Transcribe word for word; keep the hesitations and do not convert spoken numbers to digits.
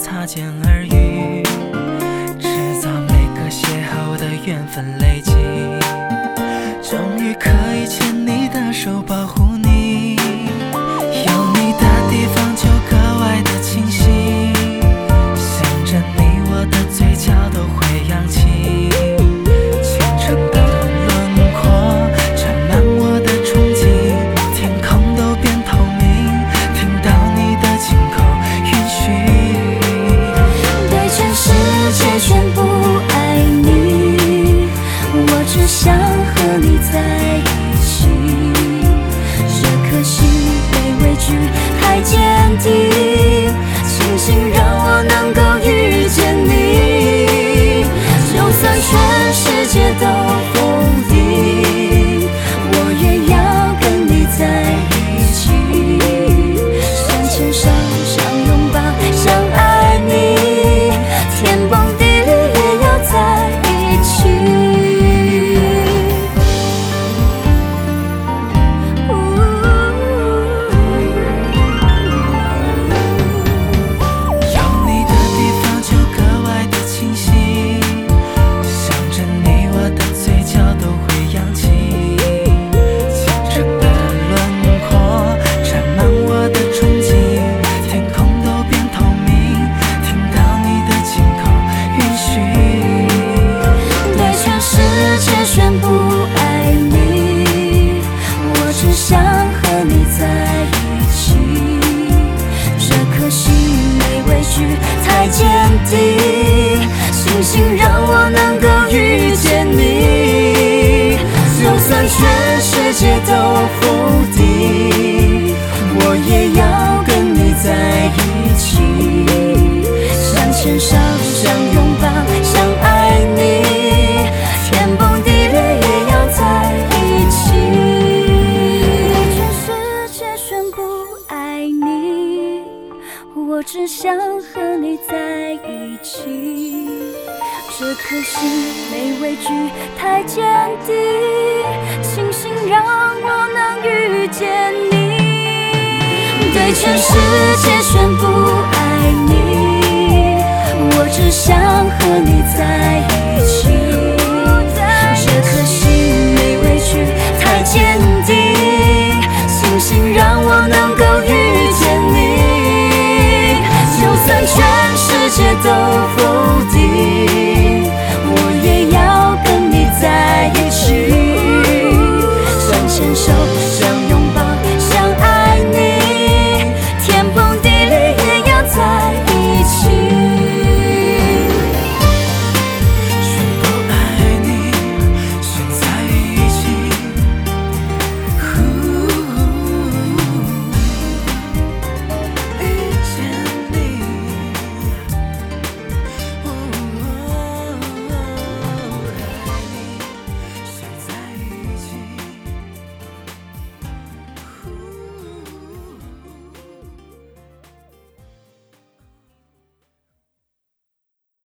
擦肩而遇，制造每个邂逅的缘分累积，终于可以牵你的手保护你，有你的地方就格外的清晰，想着你我的嘴角都会扬起，清澈的轮廓沾满我的憧憬，天空都变透明，听到你的轻口允许， 对全世界宣布爱你，我只想和你在一起，这颗心没畏惧太坚定，庆幸让我能够遇见你，就算全世界都否定，我也要跟你在一起，想牵手想拥抱想爱你，天崩地裂也要在一起。 有你的地方就格外的清晰，想着你我的嘴角都会扬起，清澈的轮廓沾满我的憧憬，天空都变透明，听到你的轻口允许， 对全世界宣布爱你，我只想和你在一起，这颗心没畏惧太坚定，星星让我能够遇见你，就算全世界都否定，我也要跟你在一起，想牵手想拥抱想爱你，天崩地裂也要在一起，对全世界宣布爱你，我只想和你在一起，这颗心没畏惧太坚定，庆幸让我能遇见你，对全世界宣布爱你，我只想和你在一起，这颗心没畏惧太坚定，庆幸让我能够遇见你，就算全世界都否